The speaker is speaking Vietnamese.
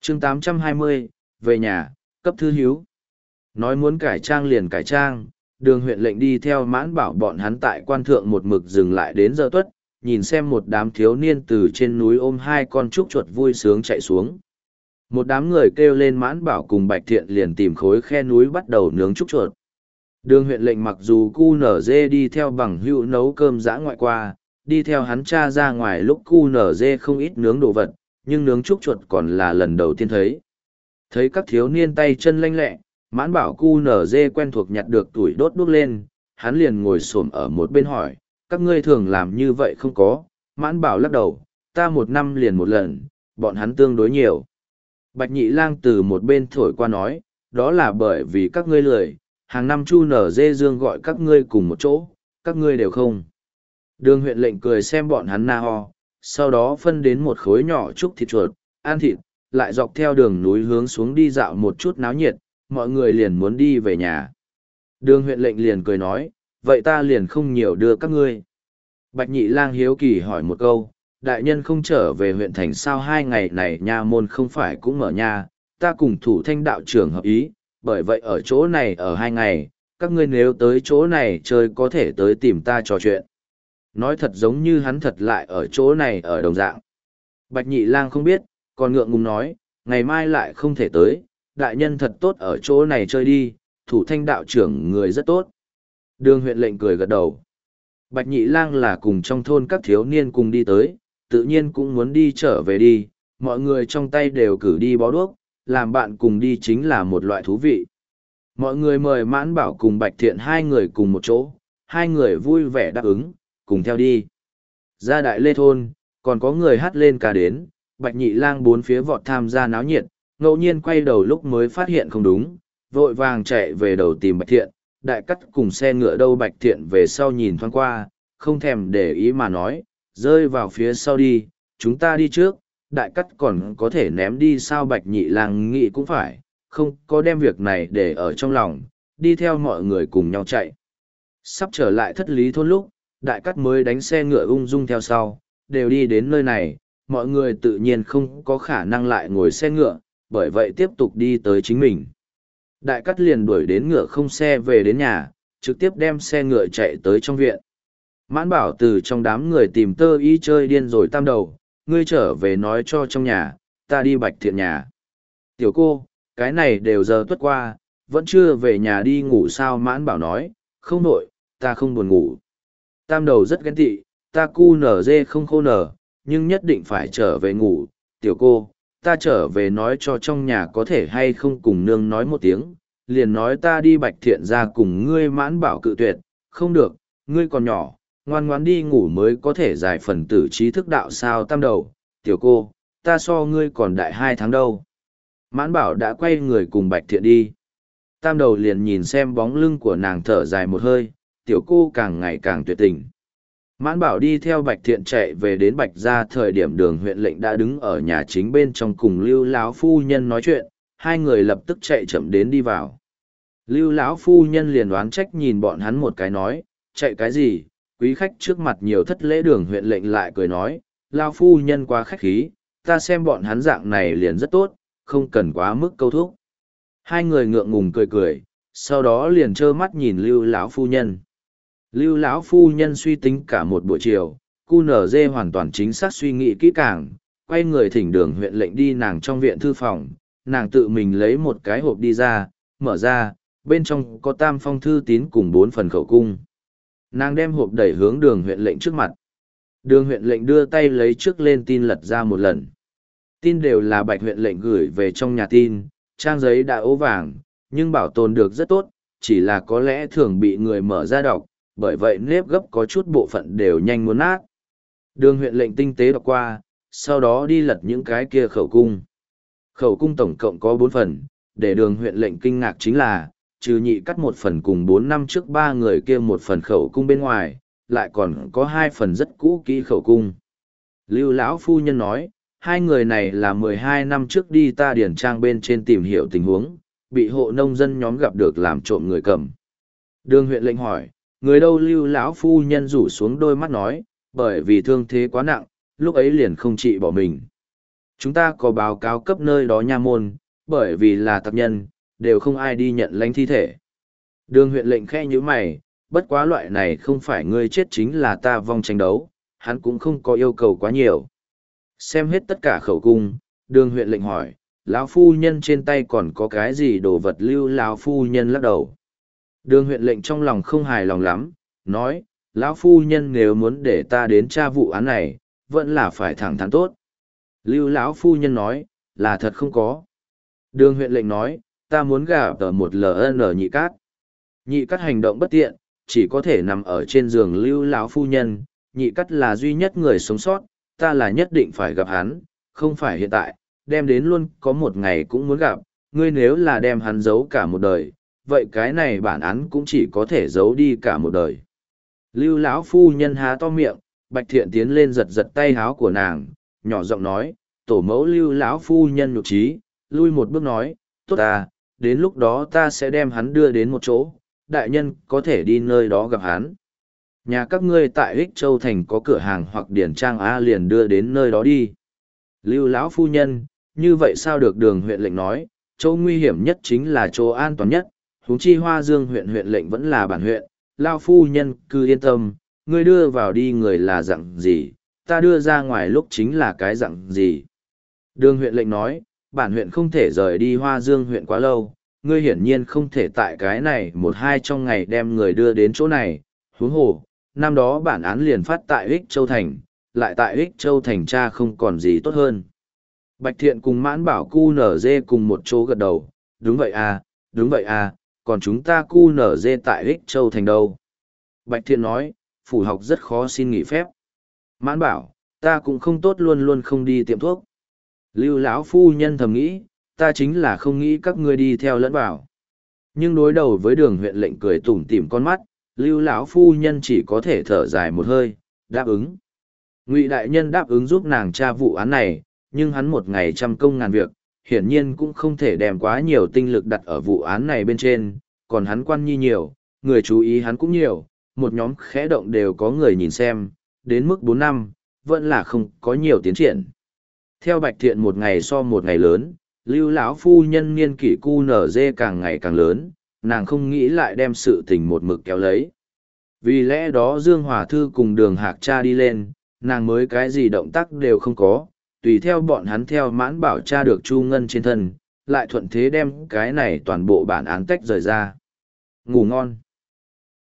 chương 820, về nhà, cấp thư hiếu. Nói muốn cải trang liền cải trang, đường huyện lệnh đi theo Mãn Bảo bọn hắn tại quan thượng một mực dừng lại đến giờ tuất, nhìn xem một đám thiếu niên từ trên núi ôm hai con trúc chuột vui sướng chạy xuống. Một đám người kêu lên Mãn Bảo cùng Bạch Thiện liền tìm khối khe núi bắt đầu nướng trúc chuột. Đường huyện lệnh mặc dù cu nở dê đi theo bằng hữu nấu cơm dã ngoại qua, đi theo hắn cha ra ngoài lúc cu nở dê không ít nướng đồ vật, nhưng nướng trúc chuột còn là lần đầu tiên thấy. Thấy các thiếu niên tay chân lanh lẹ, Mãn Bảo cu nở dê quen thuộc nhặt được tuổi đốt đuốc lên, hắn liền ngồi xổm ở một bên hỏi, các ngươi thường làm như vậy không có? Mãn Bảo lắc đầu, ta một năm liền một lần, bọn hắn tương đối nhiều. Bạch Nhị Lang từ một bên thổi qua nói, đó là bởi vì các ngươi lười, hàng năm chu nở dê dương gọi các ngươi cùng một chỗ, các ngươi đều không. Đường huyện lệnh cười xem bọn hắn na ho, sau đó phân đến một khối nhỏ trúc thịt chuột, ăn thịt, lại dọc theo đường núi hướng xuống đi dạo một chút náo nhiệt, mọi người liền muốn đi về nhà. Đường huyện lệnh liền cười nói, vậy ta liền không nhiều đưa các ngươi. Bạch Nhị Lang hiếu kỳ hỏi một câu, đại nhân không trở về huyện thành sao 2 ngày này nha môn không phải cũng mở nha, ta cùng thủ thanh đạo trưởng hợp ý, bởi vậy ở chỗ này ở 2 ngày, các ngươi nếu tới chỗ này chơi có thể tới tìm ta trò chuyện. Nói thật giống như hắn thật lại ở chỗ này ở đồng dạng. Bạch Nhị Lang không biết, còn ngượng ngùng nói, ngày mai lại không thể tới, đại nhân thật tốt ở chỗ này chơi đi, thủ thanh đạo trưởng người rất tốt. Đường huyện lệnh cười gật đầu. Bạch Nhị Lang là cùng trong thôn các thiếu niên cùng đi tới, tự nhiên cũng muốn đi trở về đi, mọi người trong tay đều cử đi bó đuốc, làm bạn cùng đi chính là một loại thú vị. Mọi người mời Mãn Bảo cùng Bạch Thiện hai người cùng một chỗ, hai người vui vẻ đáp ứng, cùng theo đi. Ra Đại Lê Thôn, còn có người hát lên ca đến, Bạch Nhị Lang bốn phía vọt tham gia náo nhiệt, ngẫu nhiên quay đầu lúc mới phát hiện không đúng, vội vàng chạy về đầu tìm Bạch Thiện, Đại Cắt cùng xe ngựa đâu Bạch Thiện về sau nhìn thoáng qua, không thèm để ý mà nói, rơi vào phía sau đi, chúng ta đi trước, Đại Cắt còn có thể ném đi sao Bạch Nhị Lang nghĩ cũng phải, không có đem việc này để ở trong lòng, đi theo mọi người cùng nhau chạy. Sắp trở lại Thất Lý Thôn lúc, Đại Cắt mới đánh xe ngựa ung dung theo sau, đều đi đến nơi này, mọi người tự nhiên không có khả năng lại ngồi xe ngựa, bởi vậy tiếp tục đi tới chính mình. Đại Cắt liền đuổi đến ngựa không xe về đến nhà, trực tiếp đem xe ngựa chạy tới trong viện. Mãn Bảo từ trong đám người tìm Tơ Y chơi điên rồi tam đầu, ngươi trở về nói cho trong nhà, ta đi Bạch Thiện nhà. Tiểu cô, cái này đều giờ tuất qua, vẫn chưa về nhà đi ngủ sao Mãn Bảo nói, không nổi, ta không buồn ngủ. Tam đầu rất ghen tị, ta cu nở dê không khô nở, nhưng nhất định phải trở về ngủ. Tiểu cô, ta trở về nói cho trong nhà có thể hay không cùng nương nói một tiếng, liền nói ta đi Bạch Thiện ra cùng ngươi. Mãn Bảo cự tuyệt, không được, ngươi còn nhỏ, ngoan ngoãn đi ngủ mới có thể giải phần tử trí thức đạo sao tam đầu. Tiểu cô, ta so ngươi còn đại 2 tháng đâu. Mãn Bảo đã quay người cùng Bạch Thiện đi. Tam đầu liền nhìn xem bóng lưng của nàng thở dài một hơi, tiểu cô càng ngày càng tuyệt tình. Mãn Bảo đi theo Bạch Thiện chạy về đến Bạch gia thời điểm đường huyện lệnh đã đứng ở nhà chính bên trong cùng Lưu lão phu nhân nói chuyện, hai người lập tức chạy chậm đến đi vào. Lưu lão phu nhân liền đoán trách nhìn bọn hắn một cái nói, chạy cái gì, quý khách trước mặt nhiều thất lễ. Đường huyện lệnh lại cười nói, lão phu nhân quá khách khí, ta xem bọn hắn dạng này liền rất tốt, không cần quá mức câu thúc. Hai người ngượng ngùng cười cười, sau đó liền trơ mắt nhìn Lưu lão phu nhân. Lưu lão phu nhân suy tính cả một buổi chiều, cu nở dê hoàn toàn chính xác suy nghĩ kỹ càng, quay người thỉnh đường huyện lệnh đi nàng trong viện thư phòng, nàng tự mình lấy một cái hộp đi ra, mở ra, bên trong có 3 phong thư tín cùng 4 phần khẩu cung. Nàng đem hộp đẩy hướng đường huyện lệnh trước mặt. Đường huyện lệnh đưa tay lấy trước lên tin lật ra một lần. Tin đều là Bạch huyện lệnh gửi về trong nhà tin, trang giấy đã ố vàng, nhưng bảo tồn được rất tốt, chỉ là có lẽ thường bị người mở ra đọc, bởi vậy nếp gấp có chút bộ phận đều nhanh muốn nát. Đường huyện lệnh tinh tế đọc qua, sau đó đi lật những cái kia khẩu cung. Khẩu cung tổng cộng có 4 phần, để đường huyện lệnh kinh ngạc chính là, trừ nhị cắt 1 phần cùng 4 năm trước 3 người kia 1 phần khẩu cung bên ngoài, lại còn có 2 phần rất cũ kỹ khẩu cung. Lưu lão phu nhân nói, 2 người này là 12 năm trước đi ta điển trang bên trên tìm hiểu tình huống, bị hộ nông dân nhóm gặp được làm trộm người cầm. Đường huyện lệnh hỏi, người đâu? Lưu lão phu nhân rủ xuống đôi mắt nói, bởi vì thương thế quá nặng, lúc ấy liền không trị bỏ mình. Chúng ta có báo cáo cấp nơi đó nha môn, bởi vì là tặc nhân, đều không ai đi nhận lãnh thi thể. Đường huyện lệnh khẽ như mày, bất quá loại này không phải ngươi chết chính là ta vong tranh đấu, hắn cũng không có yêu cầu quá nhiều. Xem hết tất cả khẩu cung, đường huyện lệnh hỏi, lão phu nhân trên tay còn có cái gì đồ vật lưu? Lão phu nhân lắc đầu. Đường huyện lệnh trong lòng không hài lòng lắm, nói, lão phu nhân nếu muốn để ta đến tra vụ án này, vẫn là phải thẳng thắn tốt. Lưu lão phu nhân nói, là thật không có. Đường huyện lệnh nói, ta muốn gả tờ một LN nhị cát. Nhị cát hành động bất tiện, chỉ có thể nằm ở trên giường lưu lão phu nhân, nhị cát là duy nhất người sống sót, ta là nhất định phải gặp hắn, không phải hiện tại, đem đến luôn có một ngày cũng muốn gặp, ngươi nếu là đem hắn giấu cả một đời, vậy cái này bản án cũng chỉ có thể giấu đi cả một đời. Lưu lão phu nhân há to miệng, Bạch Thiện tiến lên giật giật tay háo của nàng, nhỏ giọng nói, tổ mẫu Lưu lão phu nhân nhục trí, lui một bước nói, tốt ta, đến lúc đó ta sẽ đem hắn đưa đến một chỗ, đại nhân có thể đi nơi đó gặp hắn. Nhà các ngươi tại Ích Châu Thành có cửa hàng hoặc điển trang A liền đưa đến nơi đó đi. Lưu lão phu nhân, như vậy sao được? Đường huyện lệnh nói, chỗ nguy hiểm nhất chính là chỗ an toàn nhất, huống chi Hoa Dương huyện huyện lệnh vẫn là bản huyện, lão phu nhân cứ yên tâm, ngươi đưa vào đi người là dặn gì, ta đưa ra ngoài lúc chính là cái dặn gì. Đường huyện lệnh nói, bản huyện không thể rời đi Hoa Dương huyện quá lâu, ngươi hiển nhiên không thể tại cái này một hai trong ngày đem người đưa đến chỗ này, huống hồ, năm đó bản án liền phát tại Ích Châu Thành, lại tại Ích Châu Thành tra không còn gì tốt hơn. Bạch Thiện cùng Mãn Bảo cu nở dê cùng một chỗ gật đầu, đúng vậy à, còn chúng ta cu nở dê tại Ích Châu Thành đâu. Bạch Thiện nói, phủ học rất khó xin nghỉ phép. Mãn Bảo, ta cũng không tốt luôn luôn không đi tiệm thuốc. Lưu lão phu nhân thầm nghĩ, ta chính là không nghĩ các ngươi đi theo lẫn vào. Nhưng đối đầu với đường huyện lệnh cười tủm tỉm con mắt, Lưu lão phu nhân chỉ có thể thở dài một hơi, đáp ứng. Ngụy đại nhân đáp ứng giúp nàng tra vụ án này, nhưng hắn một ngày trăm công ngàn việc, hiển nhiên cũng không thể đem quá nhiều tinh lực đặt ở vụ án này bên trên, còn hắn quan nhi nhiều, người chú ý hắn cũng nhiều, một nhóm khẽ động đều có người nhìn xem, đến mức 4 năm, vẫn là không có nhiều tiến triển. Theo Bạch Thiện một ngày so một ngày lớn, Lưu lão phu nhân niên kỷ cu nở dê càng ngày càng lớn, nàng không nghĩ lại đem sự tình một mực kéo lấy. Vì lẽ đó Dương Hòa Thư cùng Đường Hạc cha đi lên, nàng mới cái gì động tác đều không có, tùy theo bọn hắn theo Mãn Bảo cha được Chu Ngân trên thân, lại thuận thế đem cái này toàn bộ bản án tách rời ra. Ngủ ngon.